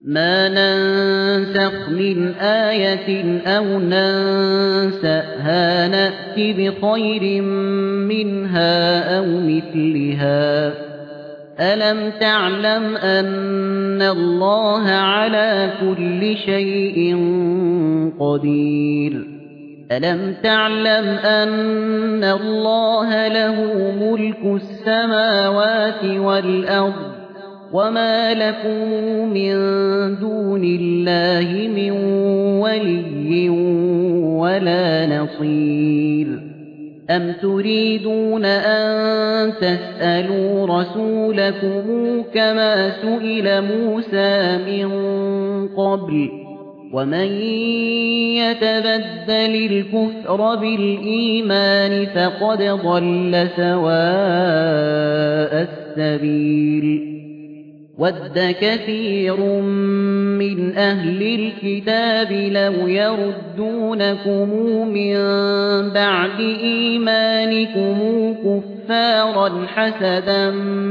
مَا نَنسَخْ مِنْ آيَةٍ أَوْ نَنسَهَا نَأْتِ بِخَيْرٍ مِنْهَا أَوْ مِثْلِهَا ۗ أَلَمْ تَعْلَمْ أَنَّ اللَّهَ عَلَى كُلِّ شَيْءٍ قَدِيرٌ أَلَمْ تَعْلَمْ أَنَّ اللَّهَ لَهُ مُلْكُ السَّمَاوَاتِ وَالْأَرْضِ وَمَا لَكُم مِّن دُونِ اللَّهِ مِن وَلِيٍّ وَلَا نَصِيرٍ أَمْ تُرِيدُونَ أَن تَسْأَلُوا رَسُولَكُمْ كَمَا سُئِلَ مُوسَىٰ مِن قَبْلُ ۗ وَمَن يَتَبَدَّلِ الْكُفْرَ بِالْإِيمَانِ فَقَدْ ضَلَّ سَوَاءَ السَّبِيلِ وَدَّ كَثِيرٌ مِّنْ أَهْلِ الْكِتَابِ لَوْ يَرُدُّونَكُم مِّن بَعْدِ إِيمَانِكُمْ كُفَّارًا حَسَدًا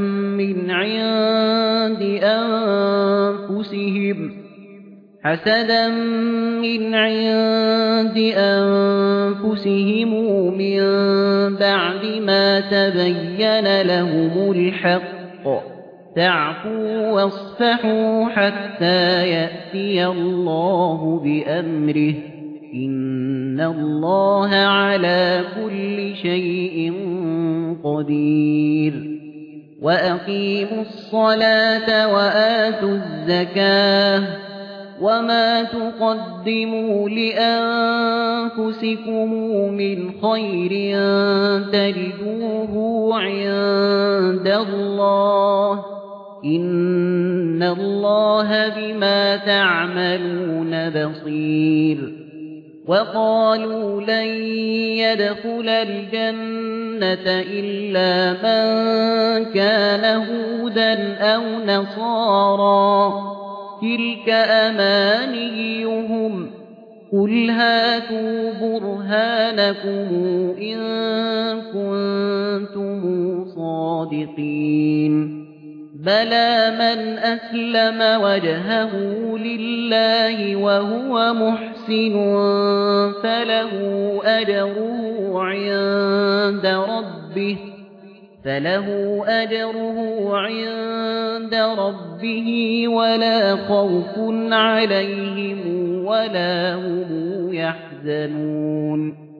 مِّنْ عِندِ أَنفُسِهِم مِّن بَعْدِ مَا تَبَيَّنَ لَهُمُ الْحَقُّ ۖ فاعفوا واصفحوا حتى يأتي الله بأمره إن الله على كل شيء قدير وأقيموا الصلاة وآتوا الزكاة وما تقدموا لأنفسكم من خير تجدوه عند الله إن الله بما تعملون بصير وقالوا لن يدخل الجنة إلا من كان هودا أو نصارى تلك أمانيهم قل هاتوا برهانكم إن كنتم صادقين بلى من أسلم وجهه لله وهو محسن فله أجره عند ربه ولا خوف عليهم ولا هم يحزنون